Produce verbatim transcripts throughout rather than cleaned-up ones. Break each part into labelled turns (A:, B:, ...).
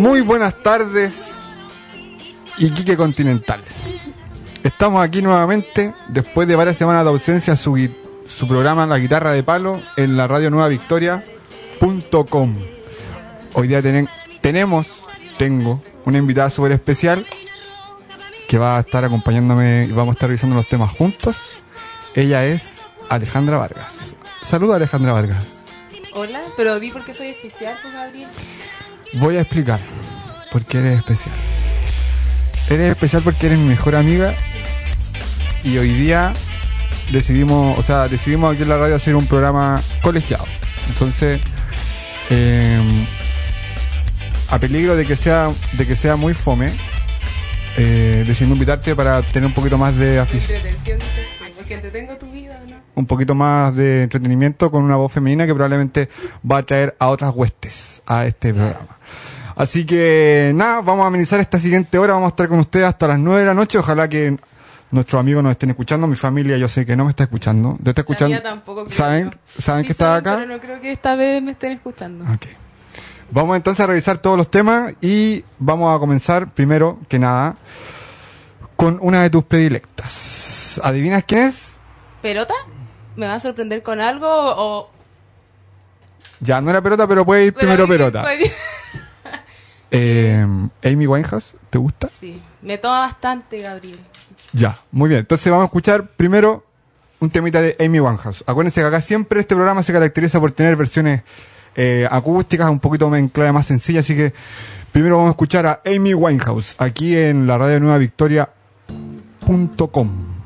A: Muy buenas tardes, Iquique Continental. Estamos aquí nuevamente después de varias semanas de ausencia. Su, su programa La Guitarra de Palo en la radio nueva victoria punto com. Hoy día ten, tenemos, tengo una invitada súper especial que va a estar acompañándome y vamos a estar revisando los temas juntos. Ella es Alejandra Vargas. Saluda, Alejandra Vargas.
B: Hola, pero di por qué soy especial, pues, Gabriel.
A: Voy a explicar por qué eres especial. Eres especial porque eres mi mejor amiga y hoy día decidimos, o sea, decidimos aquí en la radio hacer un programa colegiado. Entonces, eh, a peligro de que sea, de que sea muy fome, eh, decidimos invitarte para tener un poquito más de afición.
B: Entretención, porque entretengo tu vida, ¿no?
A: Un poquito más de entretenimiento con una voz femenina que probablemente va a traer a otras huestes a este programa. Así que nada, vamos a amenizar esta siguiente hora, vamos a estar con ustedes hasta las nueve de la noche. Ojalá que nuestros amigos nos estén escuchando. Mi familia yo sé que no me está escuchando. ¿Te está escuchando?
B: La mía tampoco, creo.
A: ¿Saben? ¿Saben
B: Sí,
A: que estaba acá?
B: Pero no creo que esta vez me estén escuchando.
A: Ok. Vamos entonces a revisar todos los temas y vamos a comenzar primero que nada con una de tus predilectas. ¿Adivinas quién es?
B: ¿Pelota? ¿Me va a sorprender con algo o...?
A: Ya, no era Pelota, pero puede ir
B: Pero
A: primero
B: ahí-
A: Pelota.
B: pues-
A: Eh, Amy Winehouse, ¿te gusta?
B: Sí, me toma bastante, Gabriel.
A: Ya, muy bien. Entonces vamos a escuchar primero un temita de Amy Winehouse. Acuérdense que acá siempre este programa se caracteriza por tener versiones eh, acústicas, un poquito en clave más sencilla, así que primero vamos a escuchar a Amy Winehouse aquí en la radio nueva victoria punto com.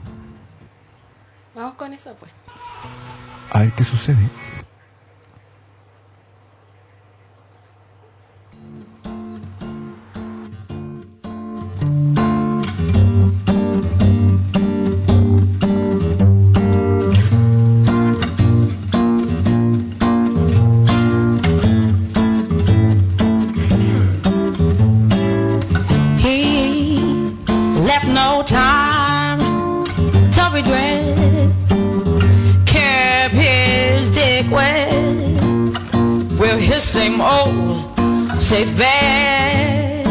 B: Vamos con eso, pues.
A: A ver qué sucede.
C: He left no time to regret. Kept his dick wet with his same old safe bet.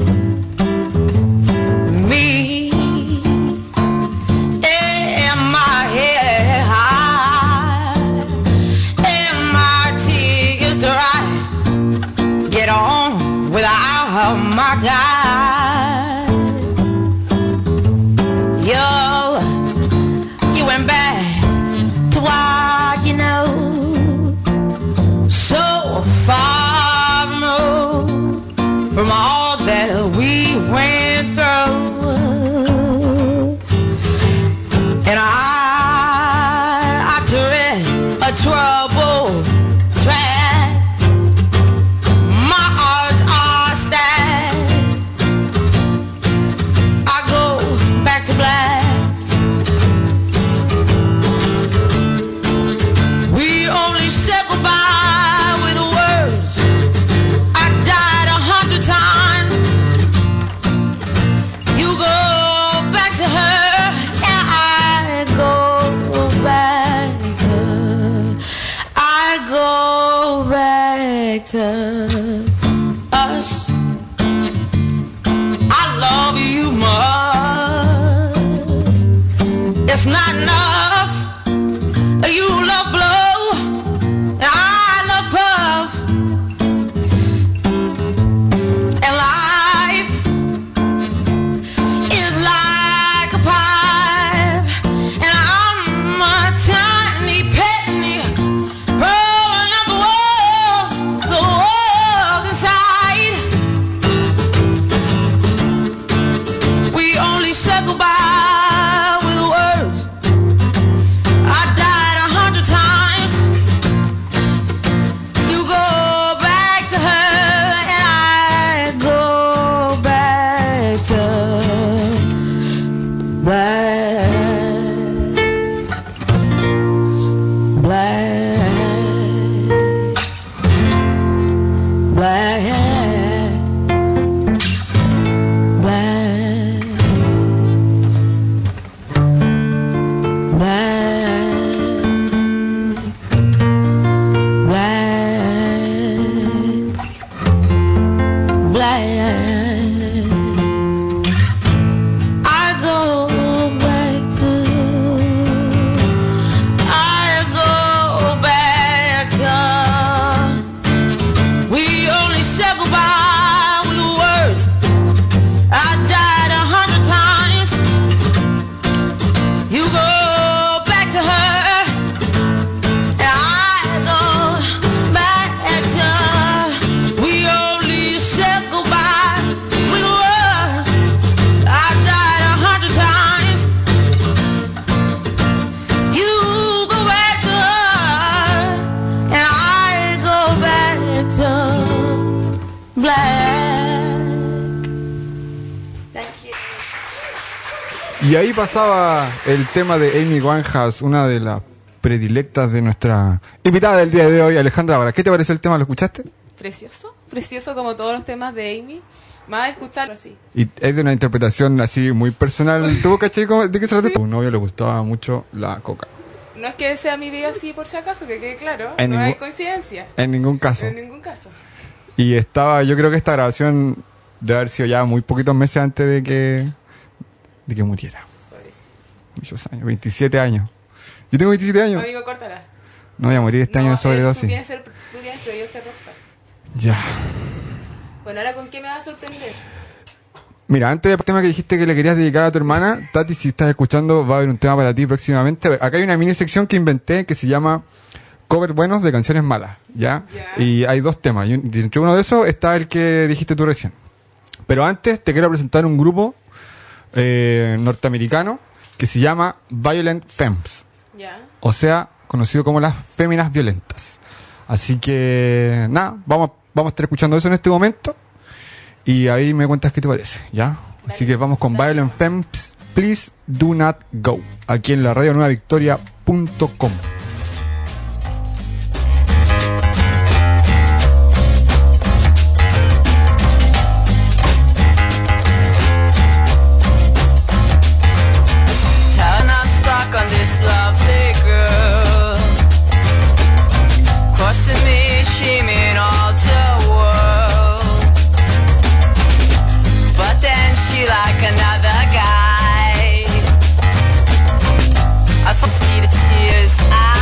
C: Me and my head high and my tears dry. Get on without my guy. Yo, you went back to what you know, so far removed from all that we went through. And I, I tread a troubled track. My odds are stacked. I go back to black. We only said goodbye with words. I died a hundred times. You go back to her, and I go back to, I go back to us. I love you much. It's not enough. You love blow, and I love puff. And life is like a pipe, and I'm a tiny penny rolling up the walls, the walls.
A: Y ahí pasaba el tema de Amy Winehouse, una de las predilectas de nuestra invitada del día de hoy, Alejandra Vara. ¿Qué te parece el tema? ¿Lo escuchaste?
B: Precioso, precioso como todos los temas de Amy. Más escucharlo así.
A: Y es de una interpretación así muy personal. ¿Tú caché cómo- de qué se trata? A un novio le gustaba mucho la coca.
B: No es que sea mi vida así por si acaso, que quede claro.
A: En
B: no
A: ningún-
B: hay coincidencia.
A: En ningún caso.
B: En ningún caso.
A: Y estaba, yo creo que esta grabación debe haber sido ya muy poquitos meses antes de que de que muriera.
B: Pobrecito.
A: Muchos años, veintisiete años. Yo tengo veintisiete años.
B: Amigo, córtala.
A: No voy a morir este
B: No,
A: año de
B: eh, Tú
A: sobredosis.
B: tienes, ser, tú tienes prohibido ser rockstar.
A: Ya.
B: Bueno, ahora ¿con qué me va a sorprender?
A: Mira, antes del tema que dijiste que le querías dedicar a tu hermana, Tati, si estás escuchando, va a haber un tema para ti próximamente. Acá hay una mini sección que inventé que se llama Covers buenos de canciones malas, ¿ya?
B: Ya.
A: Y hay dos temas, y un- y entre uno de esos está el que dijiste tú recién. Pero antes te quiero presentar un grupo eh, norteamericano que se llama Violent Femmes,
B: Ya.
A: o sea, conocido como las féminas violentas. Así que, nada, vamos, vamos a estar escuchando eso en este momento. Y ahí me cuentas qué te parece, ¿ya? Así que vamos con Violent Femmes, Please Do Not Go, aquí en la radio nueva victoria punto com.
C: And I'm stuck on this lovely girl. Costing me, she mean all the world. But then she like another guy. I see the tears I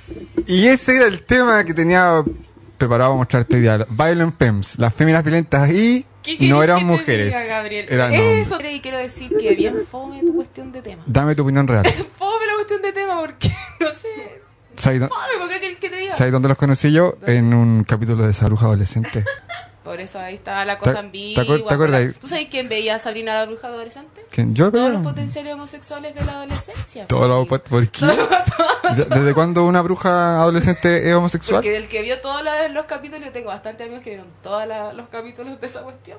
A: Y ese era el tema que tenía preparado a mostrarte hoy día. Violent Femmes, las féminas violentas y
B: ¿Qué
A: no
B: querés
A: eran
B: que te
A: mujeres.
B: diga, Gabriel?
A: Eran
B: Eso,
A: hombres.
B: y quiero decir que bien fome tu cuestión de tema.
A: Dame tu opinión real.
B: Fome la cuestión de tema porque, no sé,
A: ¿Sabes dó-
B: fome, ¿por qué querés que te diga?
A: sabes dónde los conocí yo? En un capítulo de esa bruja adolescente.
B: Por eso ahí está la cosa
A: ¿Te-
B: ambigua.
A: te acuer- te acuerdas?
B: por la- ¿Tú sabes quién veía a Sabrina la bruja adolescente?
A: ¿Quién? Yo
B: Todos
A: creo.
B: los potenciales homosexuales de la adolescencia.
A: Todo lo
B: pues.
A: ¿Por qué? ¿De- ¿Desde cuándo una bruja adolescente es homosexual?
B: Porque del que vio todos la- los capítulos, yo tengo bastantes amigos que vieron todos la- los capítulos de esa cuestión.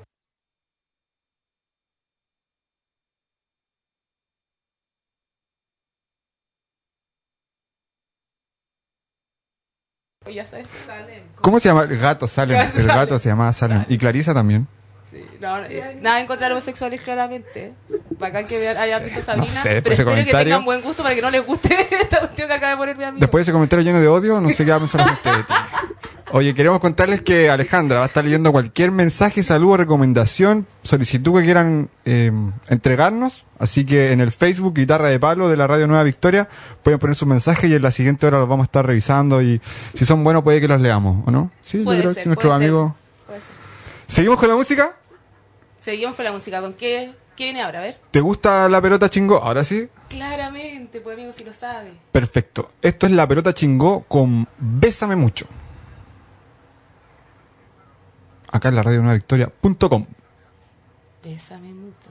B: Pues ya sabes, Salem.
A: ¿Cómo se llama? El gato Salem.
B: Gato
A: El gato
B: Salem.
A: se llamaba Salem.
B: Salem.
A: Y Clarisa también.
B: Sí, no, no, eh, nada en contra de los homosexuales, claramente. Bacán que vean, hayan visto Sabrina.
A: sé,
B: pero
A: después ese
B: espero que
A: comentario-
B: tengan buen gusto para que no les guste esta cuestión que acaba de poner mi amigo.
A: Después de ese comentario lleno de odio, no sé qué va a pensar la gente de ti. Oye, queremos contarles que Alejandra va a estar leyendo cualquier mensaje, saludo, recomendación, solicitud que quieran eh, entregarnos. Así que en el Facebook Guitarra de Palo de la Radio Nueva Victoria pueden poner sus mensajes y en la siguiente hora los vamos a estar revisando y si son buenos puede que los leamos, ¿o no? Sí,
B: Puede
A: yo creo
B: ser,
A: que nuestros
B: puede ser.
A: amigos...
B: Puede ser.
A: ¿Seguimos con la música?
B: Seguimos con la música. ¿Con qué, qué viene ahora? A ver.
A: ¿Te gusta la pelota chingó? Ahora sí.
B: Claramente, pues amigo, si lo sabe.
A: Perfecto. Esto es la pelota chingó con Bésame Mucho. Acá en la radio nueva victoria punto com.
B: Bésame mucho.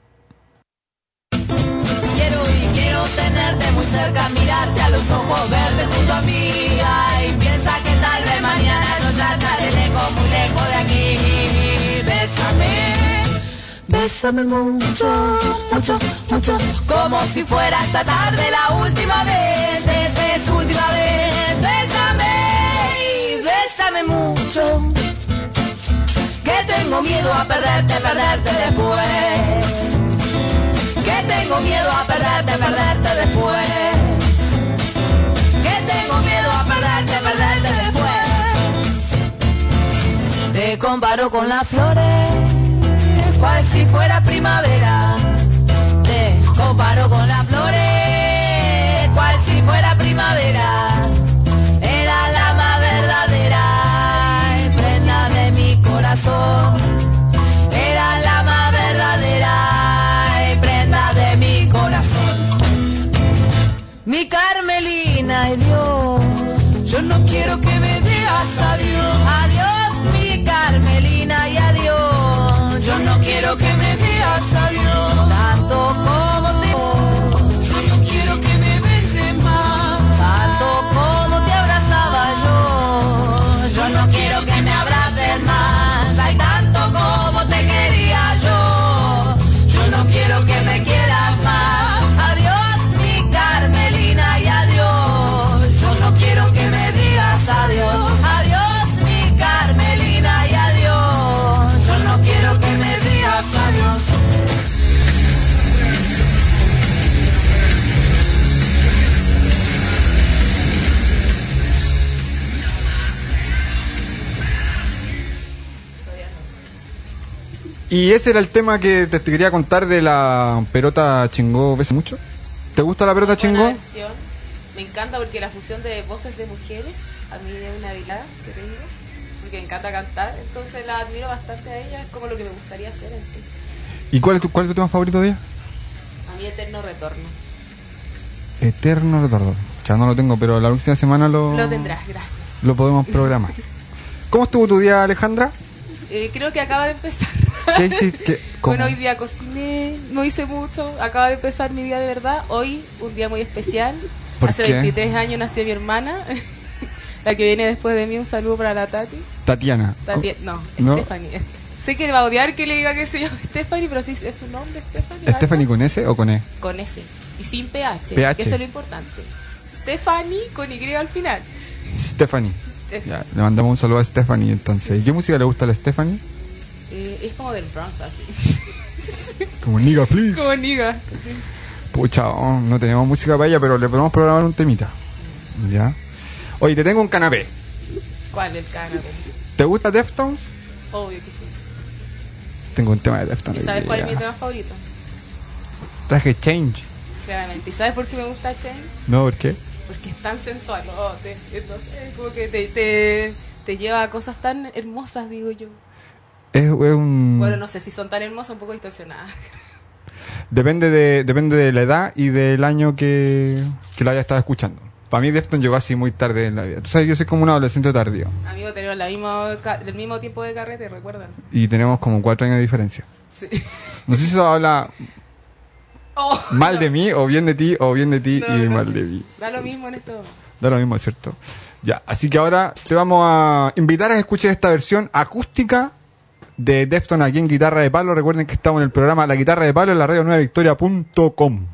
C: Quiero y quiero tenerte muy cerca, mirarte a los ojos, verte junto a mí. Ay, piensa que tal vez mañana yo ya estaré lejos, muy lejos de aquí. Bésame, bésame mucho, mucho, mucho, como si fuera esta tarde la última vez. Ves, ves, última vez. Bésame, bésame mucho, que tengo miedo a perderte, perderte después. Que tengo miedo a perderte, perderte después. Que tengo miedo a perderte, perderte después. Te comparo con las flores, cual si fuera primavera. Te comparo con las flores, cual si fuera primavera. Era la más verdadera, prenda de mi corazón. Era la más verdadera, prenda de mi corazón. Mi Carmelina, ay Dios, yo no quiero que me digas adiós. Adiós, mi Carmelina, y adiós. Yo no quiero que me digas adiós. Tanto como te yo no quiero que me beses más. Tanto como te abrazaba yo. Yo no quiero que me abraces más. Hay tanto como te quería yo. Yo no quiero que me quieras más. Adiós, mi Carmelina, y adiós. Yo no quiero que me digas adiós. Adiós, mi Carmelina, y adiós. Yo no quiero que me digas adiós.
A: Y ese era el tema que te, te quería contar de la pelota chingó. ¿Ves mucho? ¿Te gusta la pelota
B: Muy buena
A: chingó?
B: versión. Me encanta porque la fusión de voces de mujeres a mí es una habilidad que tengo, porque me encanta cantar, entonces la admiro bastante a ella, es como lo que me gustaría hacer en sí.
A: ¿Y cuál es tu, cuál es tu tema favorito de ella?
B: A mi eterno retorno.
A: Eterno retorno. Ya no lo tengo, pero la próxima semana lo,
B: Lo tendrás, gracias.
A: lo podemos programar. ¿Cómo estuvo tu día, Alejandra?
B: Eh, creo que acaba de empezar.
A: ¿Qué hiciste? ¿Cómo?
B: Bueno, hoy día cociné, no hice mucho, acaba de empezar mi día de verdad. Hoy, un día muy especial.
A: ¿Por
B: Hace
A: qué?
B: veintitrés años nació mi hermana, la que viene después de mí. Un saludo para la Tati.
A: Tatiana.
B: Tati no,
A: ¿No?
B: Stephanie. Es- Sé que le va a odiar que le diga que se llama Stephanie, pero sí es su nombre, Stephanie.
A: ¿Stephanie
B: algo.
A: con S o con E?
B: Con S. Y sin P H,
A: P H.
B: que eso es lo importante. Stephanie con Y al final.
A: Stephanie.
B: Steph-
A: Ya, le mandamos un saludo a Stephanie entonces. ¿Y qué música le gusta a la Stephanie?
B: Eh, es como del Bronx, así.
A: Como Nigga, please.
B: Como niga.
A: Pucha, oh, no tenemos música para ella, pero le podemos programar un temita. ¿Ya? Oye, te tengo un canapé.
B: ¿Cuál el canapé?
A: ¿Te gusta Deftones?
B: Obvio que sí.
A: Tengo un tema de
B: ¿Y
A: Deftones.
B: sabes cuál es mi
A: Ya.
B: tema favorito?
A: Traje Change.
B: Claramente. ¿Y sabes por qué me gusta Change?
A: ¿No? ¿Por qué?
B: porque es tan sensual, ¿no? Te, entonces, como que te, te, te lleva a cosas tan hermosas, digo yo.
A: Es, es un...
B: Bueno, no sé si son tan hermosas, un poco distorsionadas.
A: Depende de, depende de la edad y del año que, que la haya estado escuchando. Para mí Deftones llegó así muy tarde en la vida. Tú sabes, yo soy como un adolescente tardío.
B: Amigo, tenemos la misma, ca- el mismo tiempo de carrete, ¿recuerdan?
A: Y tenemos como cuatro años de diferencia.
B: Sí.
A: No sé si eso habla
B: Oh,
A: mal
B: no.
A: de mí, o bien de ti, o bien de ti
B: No,
A: y
B: no
A: mal
B: sé.
A: de mí.
B: Da lo mismo en esto.
A: Da lo mismo, ¿cierto? Ya, así que ahora te vamos a invitar a que escuches esta versión acústica de Deftones aquí en Guitarra de Palo. Recuerden que estamos en el programa La Guitarra de Palo en la radio nueva victoria punto com.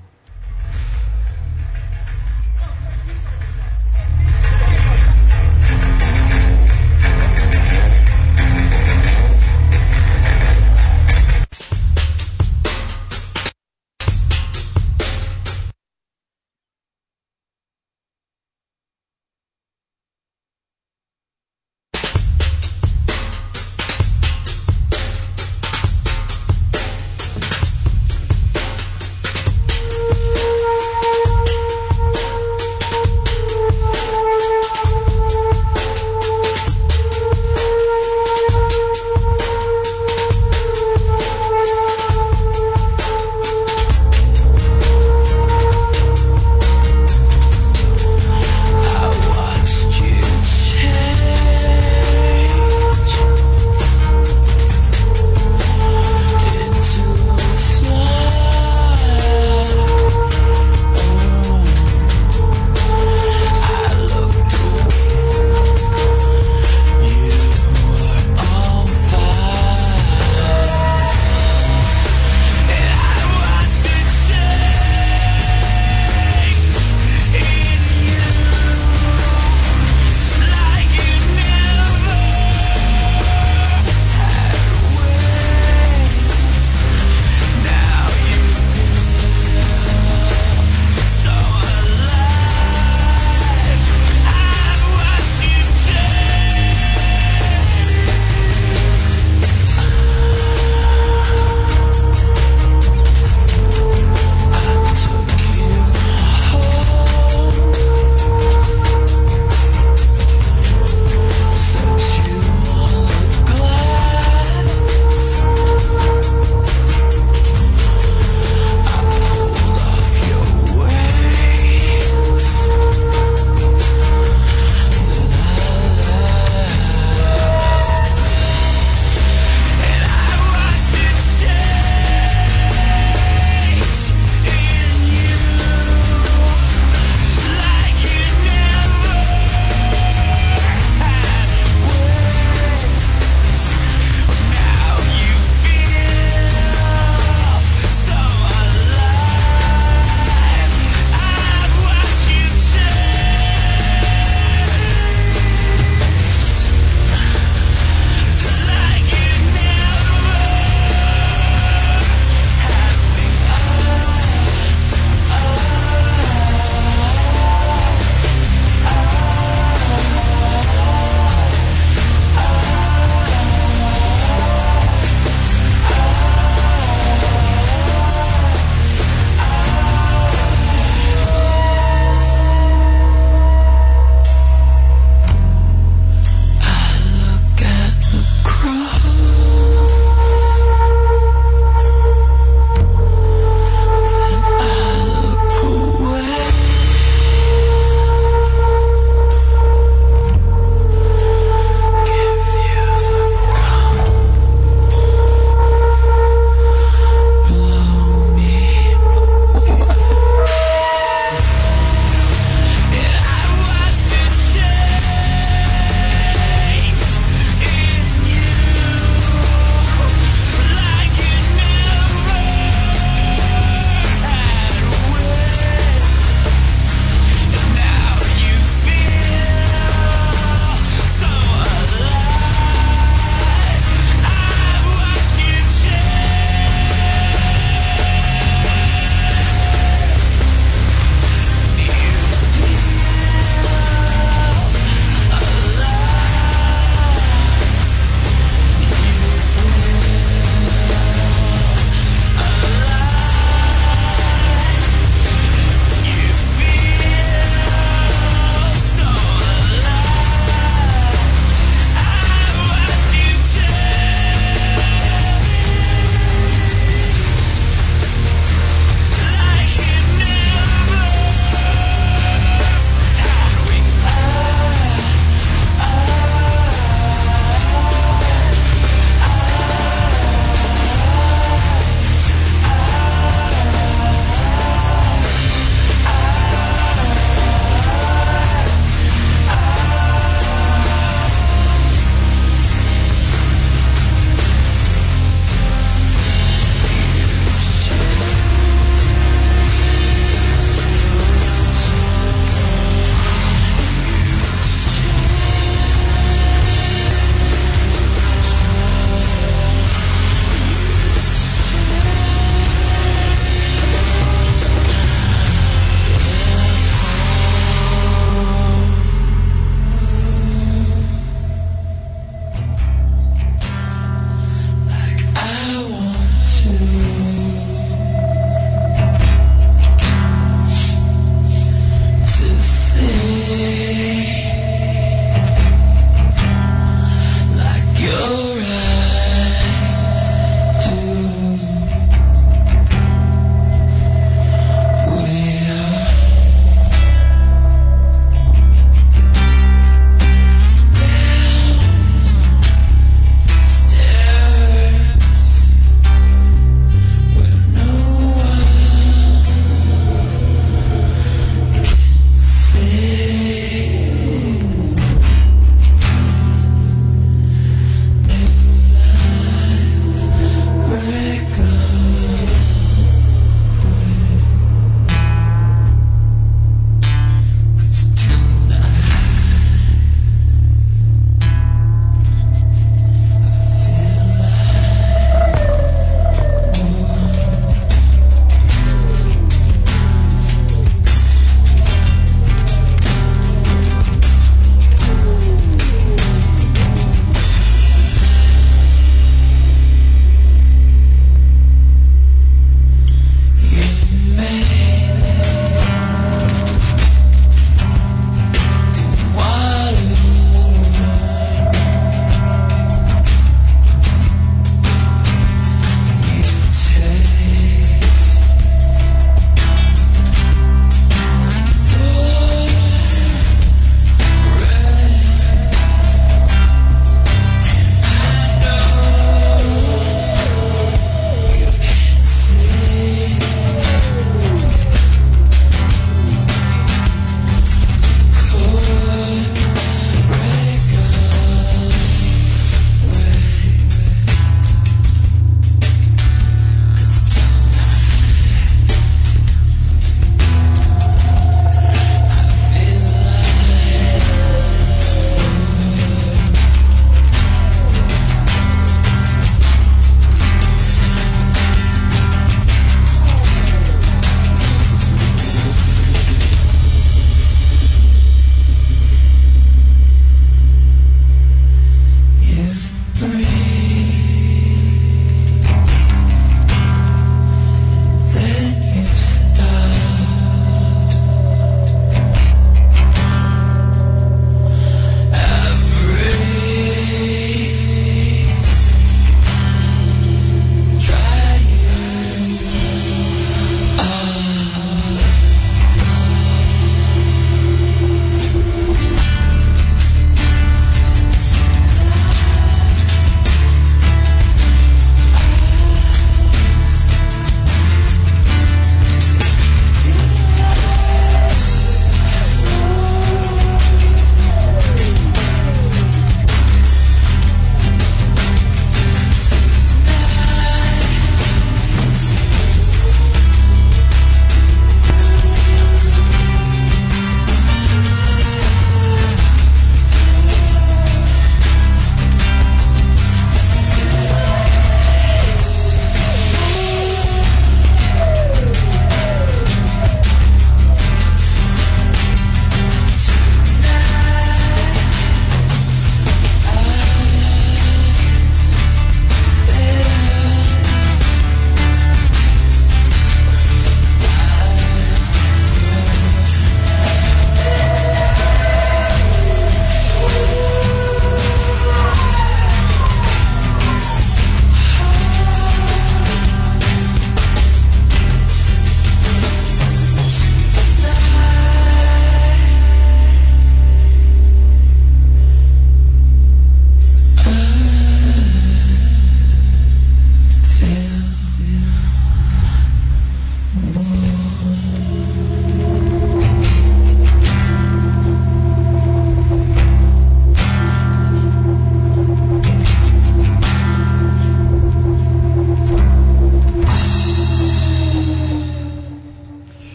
C: Thank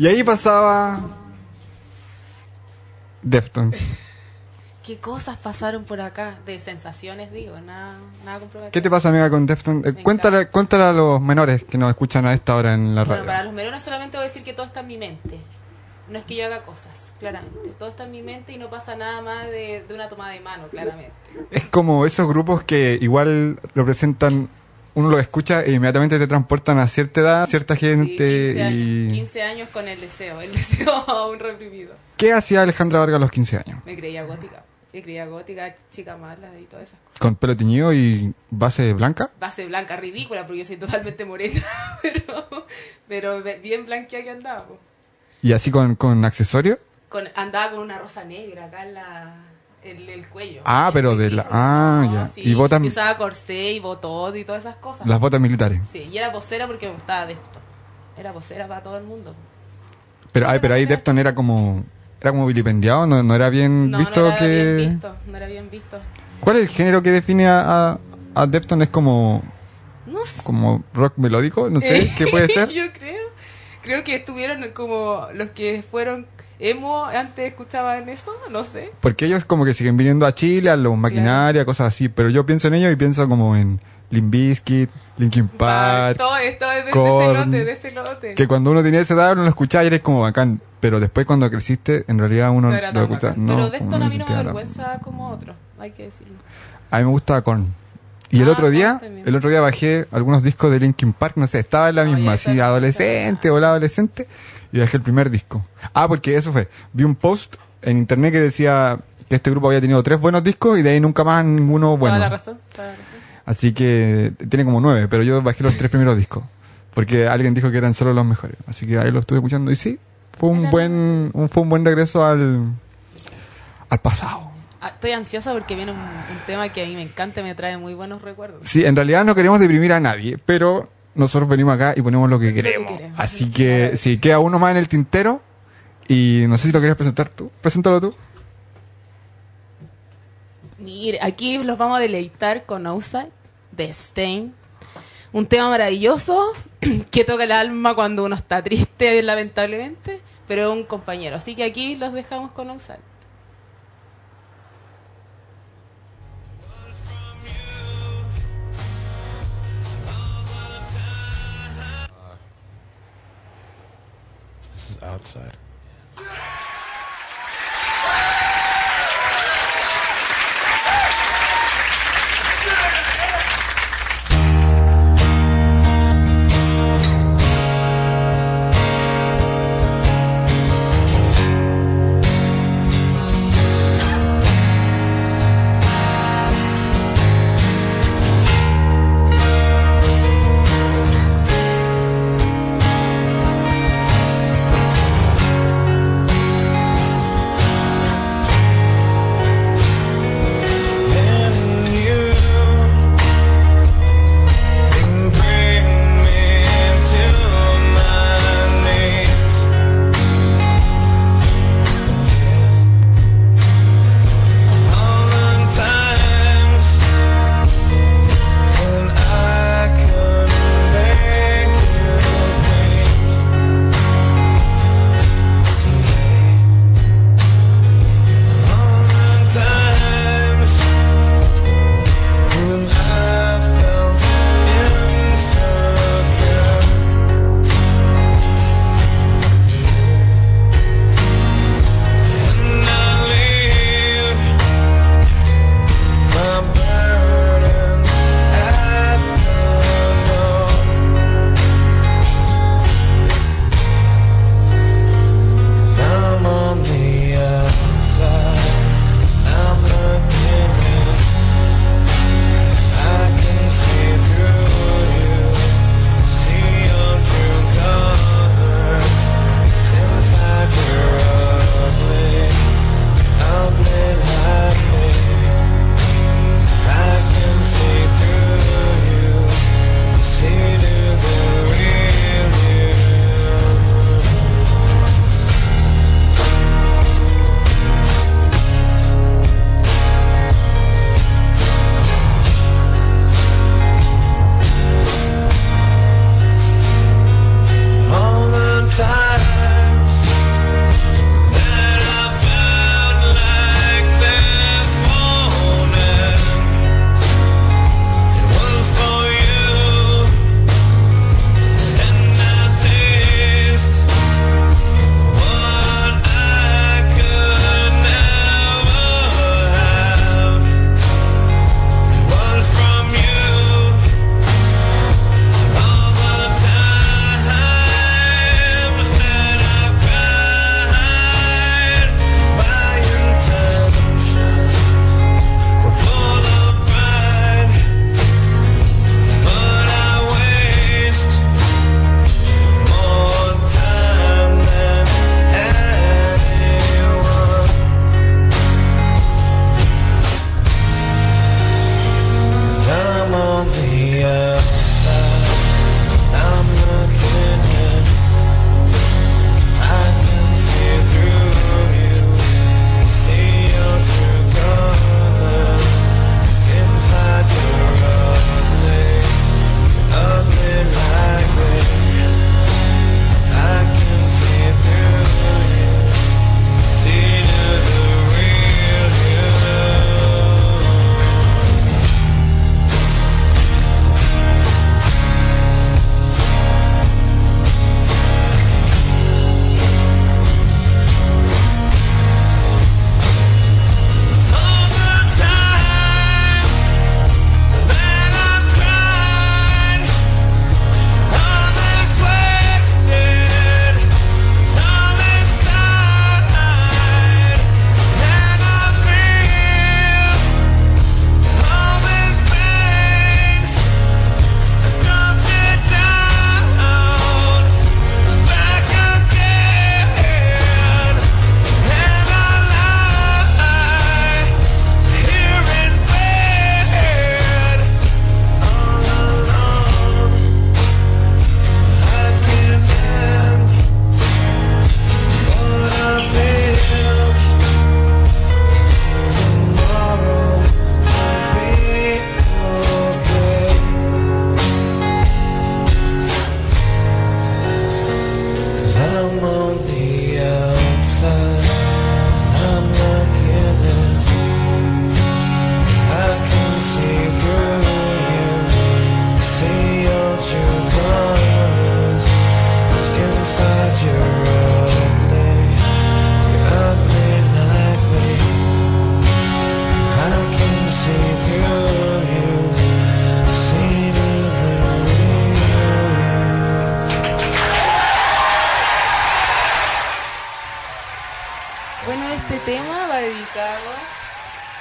A: Y ahí pasaba Deftones.
B: ¿Qué cosas pasaron por acá? De sensaciones, digo, nada, nada comprobativo.
A: ¿Qué te pasa, amiga, con Deftones? Eh,
B: Me
A: cuéntale,
B: encanta.
A: cuéntale a los menores que nos escuchan a esta hora en la
B: Bueno,
A: radio.
B: para los melones solamente voy a decir que todo está en mi mente. No es que yo haga cosas, claramente. Todo está en mi mente y no pasa nada más de, de una tomada de mano, claramente.
A: Es como esos grupos que igual representan, uno los escucha e inmediatamente te transportan a cierta edad, cierta gente.
B: Sí, quince, años,
A: y
B: quince años con el deseo, el deseo aún reprimido.
A: ¿Qué hacía Alejandra Vargas a los quince años?
B: Me creía gótica. Me creía gótica, chica mala y todas esas cosas.
A: ¿Con pelo teñido y base blanca?
B: Base blanca, ridícula, porque yo soy totalmente morena. pero, pero bien blanqueada que andaba. Po.
A: ¿Y así con, con accesorios?
B: Con, andaba con una rosa negra acá en la... El, el cuello.
A: Ah,
B: el
A: pero de la-
B: cuello.
A: ah,
B: No,
A: ya.
B: sí.
A: Y botas-
B: Y usaba corsé y botón y todas esas cosas.
A: Las botas militares.
B: Sí, y era vocera porque me gustaba de esto. Era vocera para todo el mundo.
A: Pero, ay, pero ahí
B: Era-
A: Defton era como era como vilipendiado, no, no era bien
B: No,
A: visto
B: no era
A: que...
B: bien visto. No era bien visto.
A: ¿Cuál es el género que define a, a, a Defton? ¿Es como,
B: No sé.
A: como rock melódico? No sé, ¿qué puede ser?
B: Yo creo. Creo que estuvieron como los que fueron emo antes escuchaban eso, no sé.
A: Porque ellos como que siguen viniendo a Chile, a los maquinaria, cosas así, pero yo pienso en ellos y pienso como en Limp Bizkit, Linkin Park,
B: todo esto es de, de ese
A: Korn,
B: lote, de ese lote.
A: que cuando uno tenía esa edad uno lo escuchaba y eres como bacán, pero después cuando creciste en realidad uno
B: No era
A: lo
B: tan
A: escuchaba.
B: bacán.
A: No,
B: Pero
A: como
B: Defton a mí no me
A: sentía la-
B: avergüenza como otro, hay que decirlo.
A: A mí me gusta Korn. Y el
B: Ah,
A: otro día,
B: Korn también.
A: el otro día bajé algunos discos de Linkin Park, no sé, estaba en la
B: Oye,
A: misma,
B: esa
A: así
B: es
A: adolescente,
B: mucha-
A: hola adolescente, y bajé el primer disco. Ah, porque eso fue, vi un post en internet que decía que este grupo había tenido tres buenos discos y de ahí nunca más ninguno bueno.
B: Toda la razón, toda la razón.
A: Así que tiene como nueve, pero yo bajé los tres primeros discos, porque alguien dijo que eran solo los mejores. Así que ahí lo estuve escuchando y sí, fue un
B: Era-
A: buen, un, fue un buen regreso al, al pasado.
B: Ah, estoy ansiosa porque viene un, un tema que a mí me encanta y me trae muy buenos recuerdos.
A: Sí, en realidad no queremos deprimir a nadie, pero nosotros venimos acá y ponemos lo que queremos.
B: queremos.
A: Así que sí, queda uno más en el tintero y no sé si lo quieres presentar tú. Preséntalo tú.
B: Mire, aquí los vamos a deleitar con Outside de Stein. Un tema maravilloso que toca el alma cuando uno está triste, lamentablemente, pero es un compañero. Así que aquí los dejamos con Outside.
D: This is Outside.
C: Outside.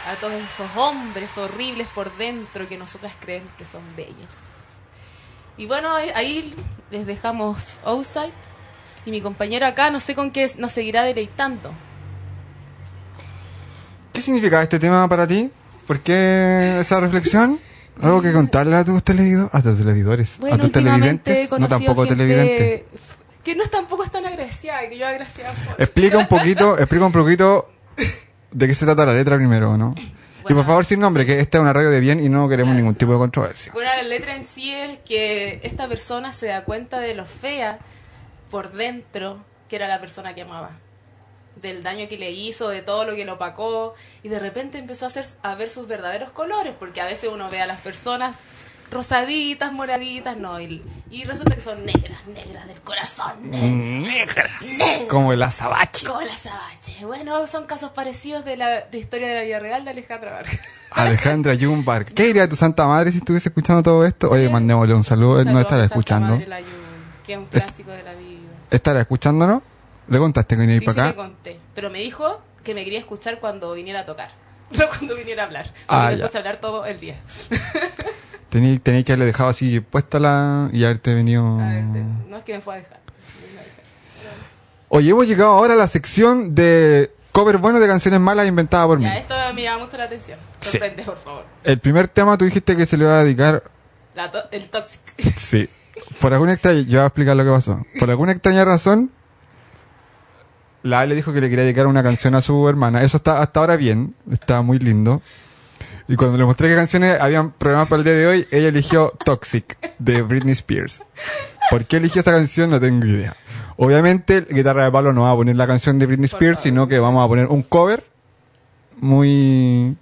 B: a todos esos hombres horribles por dentro que nosotras creemos que son bellos. Y bueno, ahí les dejamos Outside. Y mi compañero acá no sé con qué nos seguirá deleitando.
A: ¿Qué significa este tema para ti? ¿Por qué esa reflexión? ¿Algo que contarle a tus televidores? A tus televidores.
B: Bueno,
A: ¿A tus
B: últimamente he
A: televidentes? No,
B: conocido
A: tampoco
B: gente
A: televidentes.
B: que no es tampoco es tan agraciada, que yo agraciada soy.
A: Explica un poquito, explica un poquito de qué se trata la letra primero, ¿no? Y
B: Bueno,
A: por favor, sin nombre, que esta es una radio de bien y no queremos
B: Claro,
A: ningún
B: no.
A: tipo de controversia.
B: Bueno, la letra en sí es que esta persona se da cuenta de lo fea por dentro que era la persona que amaba. Del daño que le hizo, de todo lo que lo opacó. Y de repente empezó a, hacer, a ver sus verdaderos colores. Porque a veces uno ve a las personas rosaditas, moraditas, no. Y, y resulta que son negras, negras del corazón. Negras.
A: Negras. Como el azabache.
B: Como las azabache. Bueno, son casos parecidos de la de historia de la vida real de Alejandra Vargas.
A: Alejandra Jumbar. ¿Qué diría tu santa madre si estuviese escuchando todo esto? Oye, mandémosle un saludo. Él no
B: Saludos
A: estará
B: a Santa
A: escuchando.
B: Madre La Yun, que es un clásico de la vida.
A: ¿Estará escuchándonos? ¿Le contaste que venía
B: Sí,
A: para
B: sí
A: acá?
B: le conté. Pero me dijo que me quería escuchar cuando viniera a tocar. No cuando viniera a hablar. Porque
A: Ah,
B: me
A: ya.
B: escucha hablar todo el día.
A: Tení, tení que haberle dejado así puesta la... y haberte venido...
B: A ver, te- no es que me fue a dejar. Me vino a dejar.
A: Oye, hemos llegado ahora a la sección de cover bueno de canciones malas inventadas por mí.
B: Ya, esto me llama mucho la atención.
A: Sí.
B: Sorprende, por favor.
A: El primer tema tú dijiste que se le iba a dedicar...
B: La to- el Toxic.
A: Sí. Por alguna extraña... Yo voy a explicar lo que pasó. Por alguna extraña razón, la Ale dijo que le quería dedicar una canción a su hermana. Eso está hasta ahora bien. Está muy lindo. Y cuando le mostré qué canciones habían programas para el día de hoy, ella eligió Toxic, de Britney Spears. ¿Por qué eligió esa canción? No tengo idea. Obviamente, Guitarra de Palo no va a poner la canción de Britney
B: Por
A: Spears,
B: favor.
A: sino que vamos a poner un cover muy...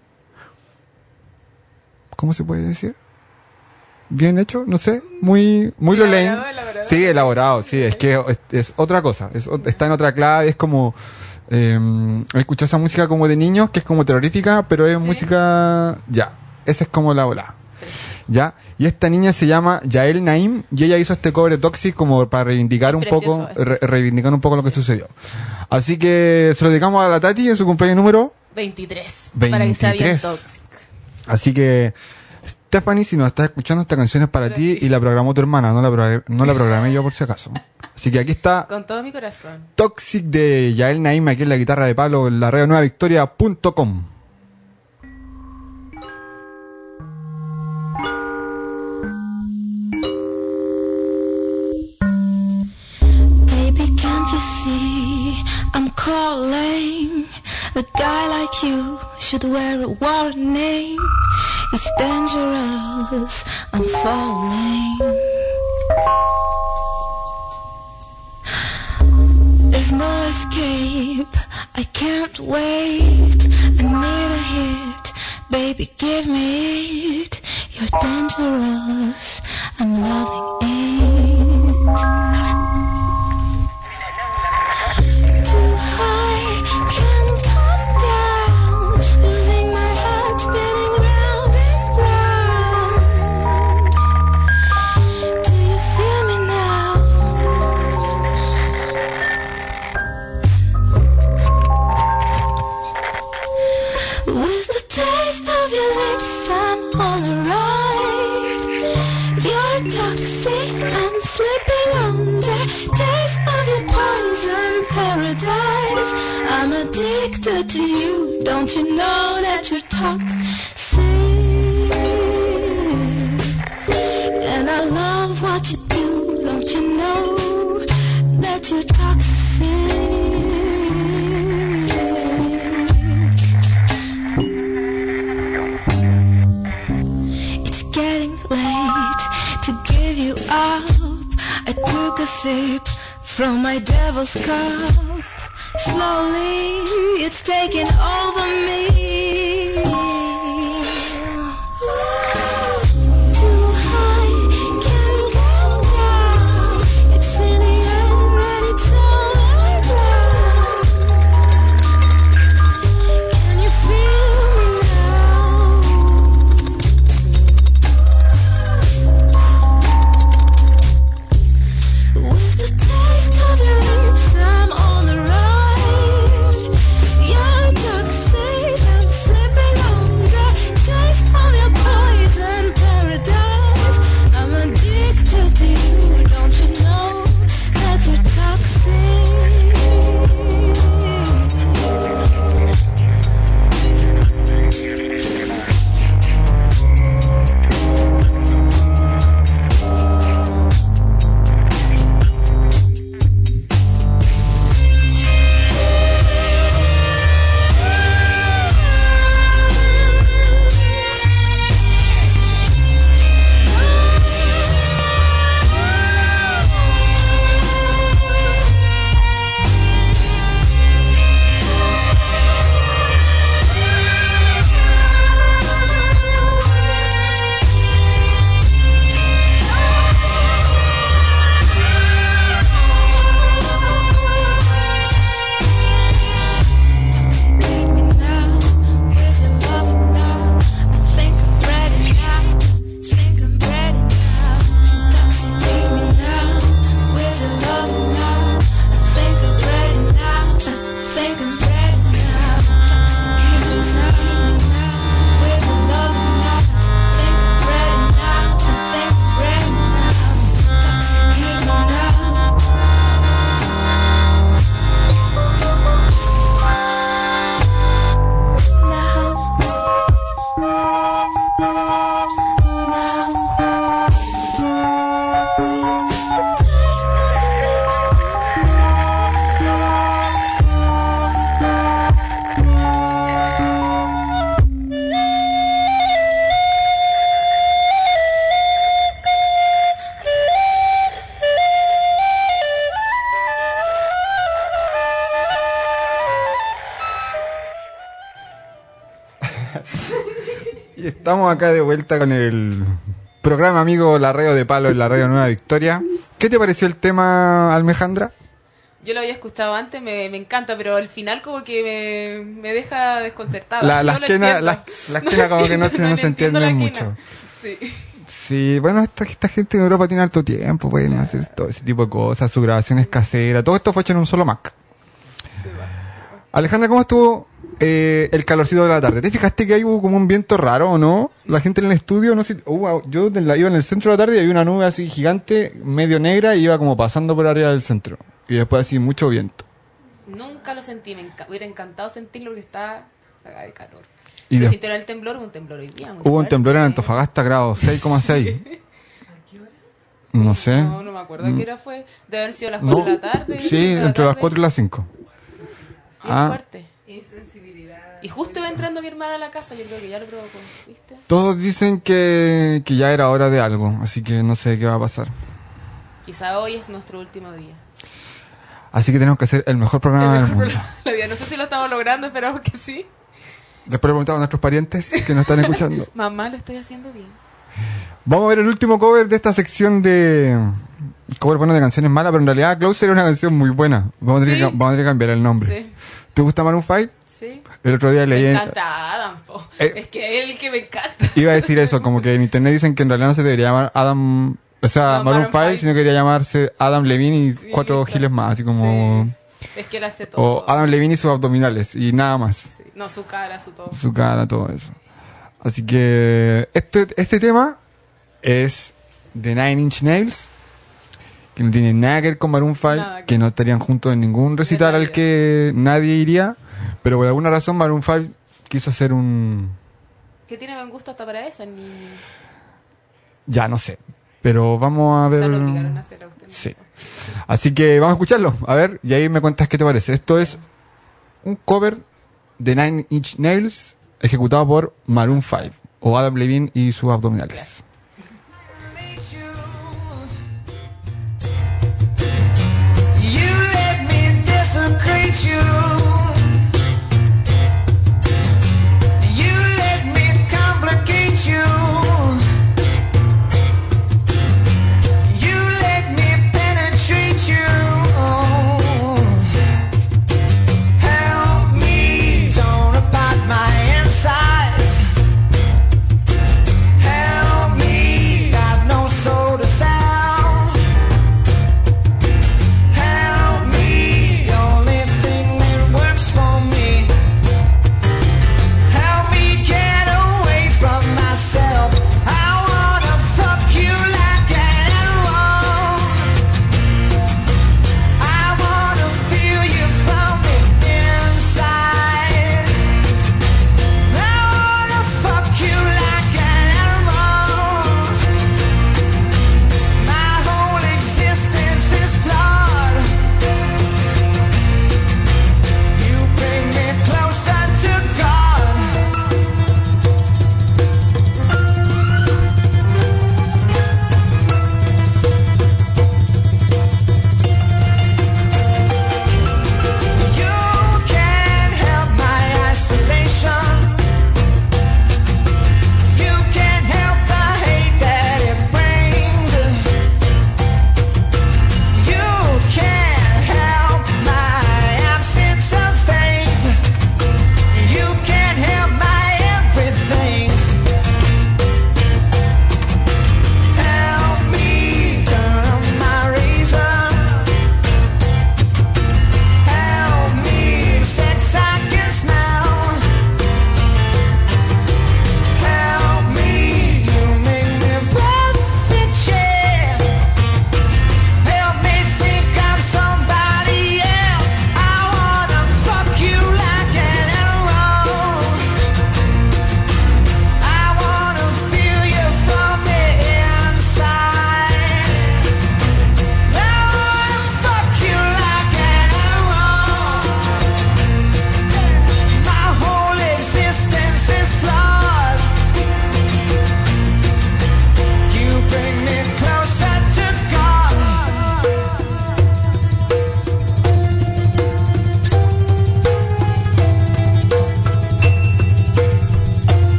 A: ¿Cómo se puede decir? Bien hecho, no sé, muy muy lo lane.
B: Elaborado, elaborado.
A: Sí, elaborado, sí, es que es, es otra cosa, es, ot- está en otra clave, es como eh, escuchar esa música como de niños, que es como terrorífica, pero es
B: Sí.
A: música, ya, esa es como la ola. Ya, y esta niña se llama Yael Naim y ella hizo este cover de Toxic como para reivindicar
B: Es
A: un
B: precioso,
A: poco,
B: es
A: re-
B: precioso.
A: reivindicar un poco lo que sucedió. Así que se lo dedicamos a la Tati en su cumpleaños número.
B: veintitrés. Para que sea bien
A: veintitrés.
B: Toxic.
A: Así que, Stephanie, si nos estás escuchando, esta canción es para ti y la programó tu hermana, no la, pro- no la programé yo por si acaso. Así que aquí está
B: Con todo mi corazón.
A: Toxic de Yael Naim, aquí en la guitarra de palo, en la radio nueva victoria punto com.
C: Baby, can't you see I'm calling? A guy like you should wear a warning. It's dangerous, I'm falling. There's no escape, I can't wait. I need a hit, baby, give me it. You're dangerous, I'm loving it. Too high, can't come down. Losing my head, spinning round and round. Do you feel me now? With the taste of your lips, I'm on a ride. You're toxic, I'm slipping under. Taste of your poison paradise. I'm addicted to you. Don't you know that you're toxic? And I love what you do. Don't you know that you're toxic? It's getting late to give you up. I took a sip from my devil's cup. Slowly, it's taking over me. Too high, can't come down. It's in the air and it's all around. Can you feel me now? With the taste of your lips, I'm on the ride. You're toxic,
A: Y estamos acá de vuelta con el programa amigo La Radio de Palo en la Radio Nueva Victoria. ¿Qué te pareció el tema, Almejandra?
B: Yo lo había escuchado antes, me, me encanta, pero al final como que me, me deja desconcertada.
A: La, la
B: No lo
A: esquena,
B: entiendo.
A: la, la esquena como que no, se, no
B: le
A: se
B: entiendo
A: entiende
B: la
A: mucho.
B: esquina. Sí.
A: Sí, bueno, esta, esta gente en Europa tiene harto tiempo, pueden hacer todo ese tipo de cosas, su grabación es casera, todo esto fue hecho en un solo Mac. Alejandra, ¿cómo estuvo eh, el calorcito de la tarde? ¿Te fijaste que ahí hubo como un viento raro o no? La gente en el estudio, no sé, uh, yo de la, iba en el centro de la tarde y había una nube así gigante, medio negra, y iba como pasando por arriba del centro. Y después así mucho viento.
B: Nunca lo sentí, me enca- hubiera encantado sentirlo porque estaba cagada de calor.
A: Y
B: Pero
A: de-
B: sintió el temblor, hubo un temblor hoy día. muy
A: Hubo un
B: fuerte.
A: temblor en Antofagasta, grado seis coma seis. No sé.
B: No, no me acuerdo a qué hora fue. Debe haber sido a las cuatro
A: No,
B: de la tarde.
A: sí,
B: cinco de la
A: entre las
B: tarde.
A: cuatro y las cinco.
B: Bien
A: Ah.
B: fuerte. Y justo iba entrando mi hermana a la casa, yo creo que ya lo provocó, ¿viste?
A: Todos dicen que, que ya era hora de algo, así que no sé qué va a pasar.
B: Quizá hoy es nuestro último día.
A: Así que tenemos que hacer el mejor programa
B: El
A: del
B: mejor
A: mundo.
B: programa de la vida. No sé si lo estamos logrando, esperamos que sí.
A: Después le preguntamos a nuestros parientes que nos están escuchando.
B: Mamá, lo estoy haciendo bien.
A: Vamos a ver el último cover de esta sección de cover bueno de canciones malas, pero en realidad Closer era una canción muy buena. Vamos a tener,
B: Sí.
A: que, vamos a tener que cambiar el nombre.
B: Sí,
A: ¿Te gusta Maroon five?
B: sí.
A: El otro día leí
B: Me
A: en-
B: encanta Adam, po.
A: Eh.
B: Es que es el que me encanta.
A: iba a decir eso, como que en internet dicen que en realidad no se debería llamar Adam, o sea,
B: No,
A: Maroon
B: Maroon
A: five,
B: five.
A: sino que debería llamarse Adam Levine y
B: Sí,
A: cuatro
B: listo.
A: giles más, así como
B: Sí. Es que él hace todo.
A: o Adam Levine y sus abdominales y nada más.
B: Sí. No, su cara, su todo.
A: Su cara, todo eso. Así que este, este tema es de Nine Inch Nails, que no tiene nada que ver con Maroon five,
B: Nada que
A: que no estarían juntos en ningún recital al
B: vida.
A: que nadie iría, pero por alguna razón Maroon five quiso hacer un...
B: Que tiene buen gusto hasta para eso, ni...
A: ya no sé, pero vamos a
B: O
A: ver...
B: sea, lo obligaron a hacer a usted.
A: Sí. Así que vamos a escucharlo, a ver, y ahí me cuentas qué te parece. Esto es un cover de Nine Inch Nails ejecutado por Maroon five, o Adam Levine y sus abdominales.
E: You let me desecrate you. You let me complicate you. You let me penetrate you. Help me torn apart my insides. Help me, got no soul to sell. Help me, the only thing that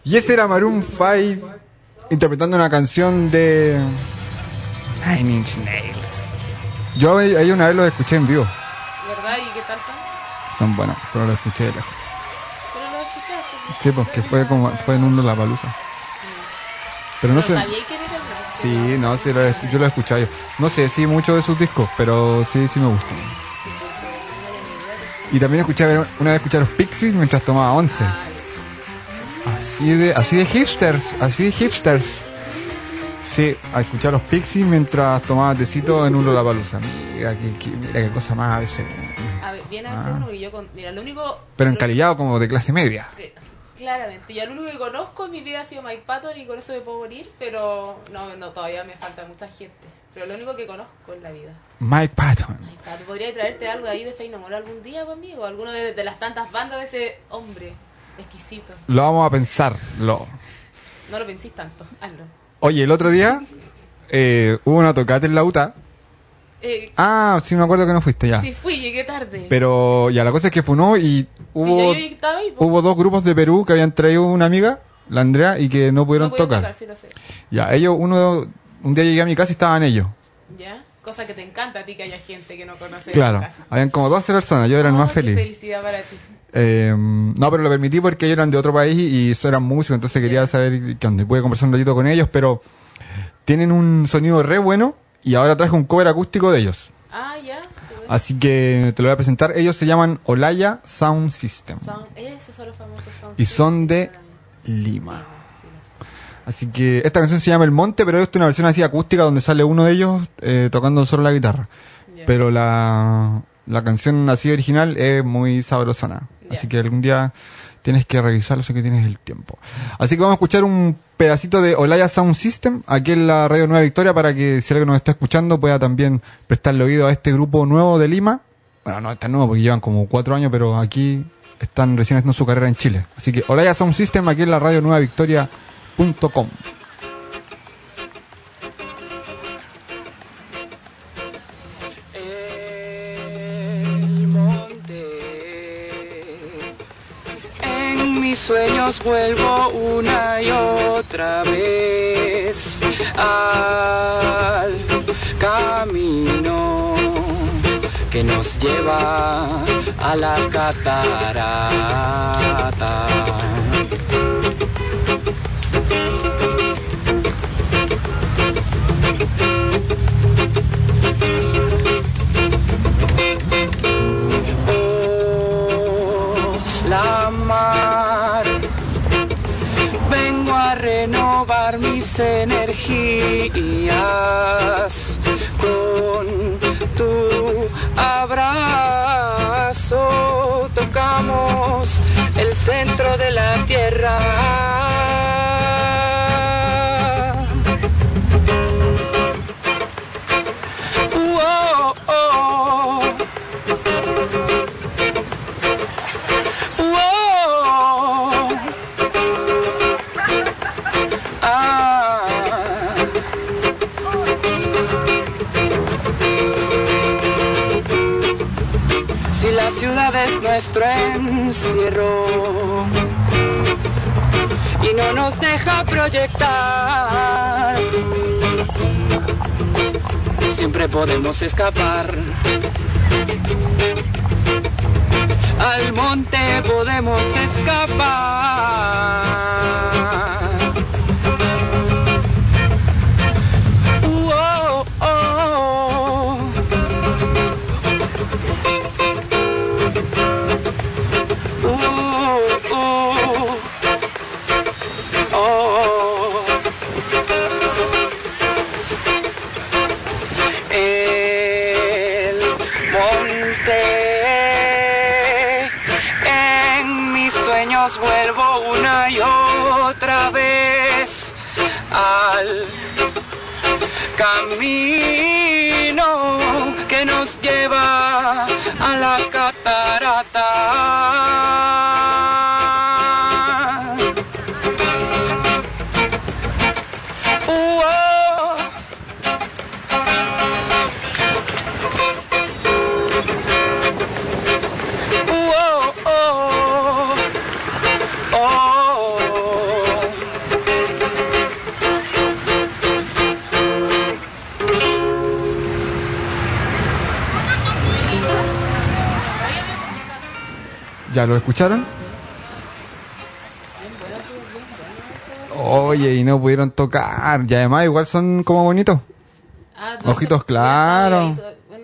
A: Y ese era Maroon cinco interpretando una canción de Nine Inch Nails. Yo ahí una vez los escuché en vivo.
B: ¿Verdad? ¿Y qué tal son?
A: Son buenos, pero los escuché de lejos.
B: ¿Pero lo escuchaste?
A: Sí, porque fue como fue en un Lollapalooza. Pero no
B: ¿No
A: sé.
B: sabía quién era el grupo?
A: Sí, no, sí, lo he- yo lo he escuchado yo. No sé, sí, muchos de sus discos, pero sí, sí me gustan. Y también escuché una vez escuchar los Pixies mientras tomaba once. Así de, así de hipsters, así de hipsters. Sí, a escuchar los Pixies mientras tomaba tecito en un Lollapalooza. Mira qué, qué- mira qué cosa más a veces.
B: A ver, viene a veces
A: Ah.
B: uno que yo... Con, mira, lo único...
A: Pero
B: lo-
A: encalillado como de clase media.
B: Claramente, yo lo único que conozco en mi vida ha sido Mike Patton y con eso me puedo morir, pero no, no, todavía me falta mucha gente. Pero lo único que conozco en la vida.
A: Mike Patton.
B: Mike Patton, ¿podría traerte algo de ahí de Faith No More algún día conmigo? Alguno de, de las tantas bandas de ese hombre exquisito.
A: Lo vamos a pensar. Lo.
B: No lo pensís tanto, hazlo.
A: Oye, el otro día eh, hubo una tocata en la U T A.
B: Eh,
A: Ah, sí me acuerdo que no fuiste ya.
B: sí fui, llegué tarde.
A: Pero ya la cosa es que funó y hubo,
B: Sí, yo, yo estaba ahí, po.
A: hubo dos grupos de Perú que habían traído una amiga, la Andrea, y que no pudieron
B: No podía
A: tocar.
B: sí lo sé.
A: Ya, ellos, uno, un día llegué a mi casa y estaban ellos.
B: ¿Ya? Cosa que te encanta a ti que haya gente que no conoce
A: Claro,
B: tu casa.
A: habían como doce personas, yo era el
B: Oh,
A: más
B: qué
A: feliz.
B: felicidad para ti.
A: Eh, no, pero lo permití porque ellos eran de otro país y eso eran músicos, entonces quería
B: Ya.
A: saber qué onda. Y pude conversar un ratito con ellos, pero tienen un sonido re bueno y ahora traje un cover acústico de ellos.
B: Ah, ya. qué bueno.
A: Así que te lo voy a presentar. Ellos se llaman Olaya Sound System
B: Son, esos son los famosos sound
A: y son de
B: system.
A: Lima.
B: Sí, lo sé.
A: Así que esta canción se llama El Monte, pero esto es una versión así acústica donde sale uno de ellos eh, tocando solo la guitarra.
B: Ya.
A: Pero la, la canción así original es muy sabrosona.
B: Ya.
A: Así que algún día tienes que revisarlo, sé que tienes el tiempo. Así que vamos a escuchar un pedacito de Olaya Sound System aquí en la Radio Nueva Victoria para que si alguien nos está escuchando pueda también prestarle oído a este grupo nuevo de Lima. Bueno, no es tan nuevo porque llevan como cuatro años, pero aquí están recién haciendo su carrera en Chile. Así que Olaya Sound System aquí en la Radio Nueva Victoria punto com.
E: El monte. En mis sueños vuelvo una y otra vez al camino que nos lleva a la catarata. La mar, vengo a renovar mis energías con tu abrazo. Tocamos el centro de la tierra. Uh, oh, oh. Whoa. Ah. Si la ciudad es nuestro encierro y no nos deja proyectar, siempre podemos escapar. Al monte podemos escapar. Uh, oh, oh. Uh, uh. Oh. El monte. En mis sueños vuelvo una y otra vez al camino que nos lleva a la catarata. Uh, oh. Uh, oh, oh. Oh,
A: ¿Ya lo escucharon? Oye, y no pudieron tocar. Y además igual son como bonitos.
B: Ah, no,
A: Ojitos
B: eso-
A: claros.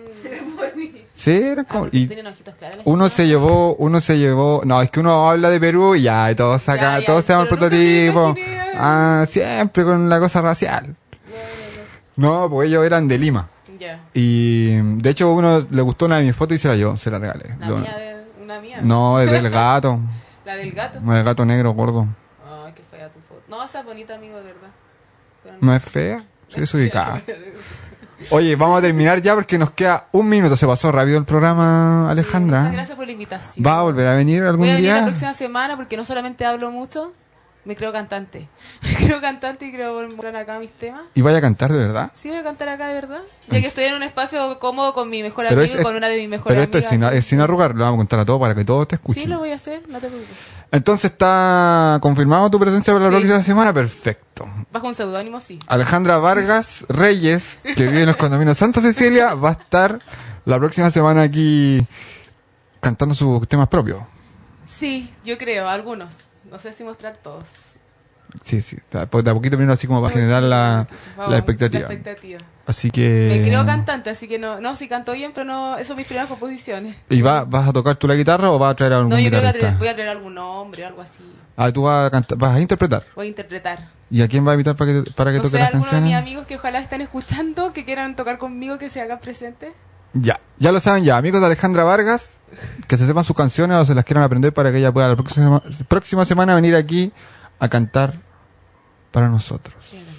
A: Sí, eran como...
B: Ah,
A: y
B: tienen ojitos claros. las
A: uno
B: chicas.
A: se llevó, uno se llevó... No, es que uno habla de Perú y ya, y todos sacan,
B: Ya, ya,
A: todos se llaman
B: pero nunca me
A: prototipo.
B: imaginé.
A: Ah, siempre con la cosa racial. No, pues ellos eran de Lima.
B: Ya.
A: Y de hecho uno le gustó una de mis fotos y se la llevó, se la regalé.
B: La
A: Lo-
B: mía de, una mía.
A: No, es del gato.
B: La del gato.
A: El gato negro gordo.
B: Ay, qué fea tu foto. No, esa es bonita, amigo, de verdad. Pero
A: ¿No es fea? Sí, es ubicada. Oye, vamos a terminar ya porque nos queda un minuto. Se pasó rápido el programa, Alejandra.
B: Muchas gracias por la invitación.
A: ¿Va a volver a venir algún
B: Voy a venir la
A: día?
B: próxima semana porque no solamente hablo mucho, me creo cantante. Me creo cantante y creo mostrar acá mis temas.
A: ¿Y vaya a cantar de verdad?
B: Sí, voy a cantar acá de verdad. Ya que estoy en un espacio cómodo con mi mejor
A: Pero
B: amigo
A: es-
B: y con una de mis mejores
A: Pero esto es
B: amigas.
A: sin, es sin arrugar, lo vamos a contar a todos para que todos te escuchen.
B: Sí, lo voy a hacer, no te preocupes.
A: Entonces está confirmado tu presencia para la
B: Sí.
A: próxima semana, perfecto.
B: Bajo un seudónimo, sí.
A: Alejandra Vargas Reyes, que vive en los condominios Santa Cecilia, va a estar la próxima semana aquí cantando sus temas propios.
B: Sí, yo creo, algunos. No sé si mostrar todos.
A: Sí, sí, de a po- de a poquito primero así como para generar la,
B: Vamos,
A: la expectativa.
B: La expectativa.
A: Así que...
B: Me creo cantante, así que no, no, sí canto bien, pero no, eso son mis primeras composiciones.
A: ¿Y va, vas a tocar tú la guitarra o vas a traer a algún
B: No, yo creo que
A: guitarrista?
B: tra- voy a traer algún nombre o algo así.
A: Ah, tú vas a cantar, vas a interpretar.
B: Voy a interpretar.
A: ¿Y a quién va a invitar para que, para que
B: No
A: toque
B: sé,
A: las
B: algunos de mis
A: canciones?
B: amigos que ojalá estén escuchando, que quieran tocar conmigo, que se hagan presentes.
A: Ya, ya lo saben ya, amigos de Alejandra Vargas, que se sepan sus canciones o se las quieran aprender para que ella pueda la próxima, próxima semana venir aquí a cantar para nosotros.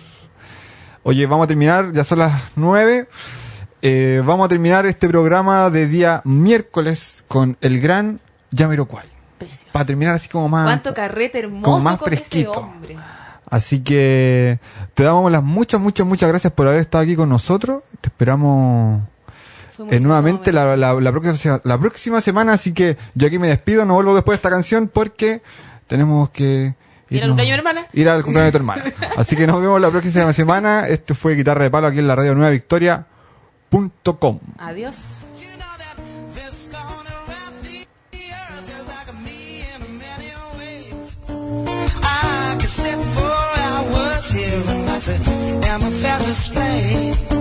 A: Oye, vamos a terminar, ya son las nueve. Eh, vamos a terminar este programa de día miércoles con el gran Jamiroquai.
B: Precioso.
A: Para terminar así como más...
B: Cuánto carrete hermoso
A: como más
B: con
A: fresquito.
B: ese hombre.
A: Así que te damos las muchas, muchas, muchas gracias por haber estado aquí con nosotros. Te esperamos
B: Fue muy
A: eh,
B: lindo
A: nuevamente
B: momento.
A: la, la, la, próxima, la próxima semana. Así que yo aquí me despido, no vuelvo después de esta canción porque tenemos que
B: ¿Ir al
A: irnos-
B: cumpleaños de mi hermana?
A: Ir al cumpleaños de tu hermana. Así que nos vemos la próxima semana. Este fue Guitarra de Palo aquí en la radio nueva victoria punto com.
B: Adiós.
E: You know that this gonna wrap the earth just like me in many ways. I could sit for hours here and watch it and my feathers display.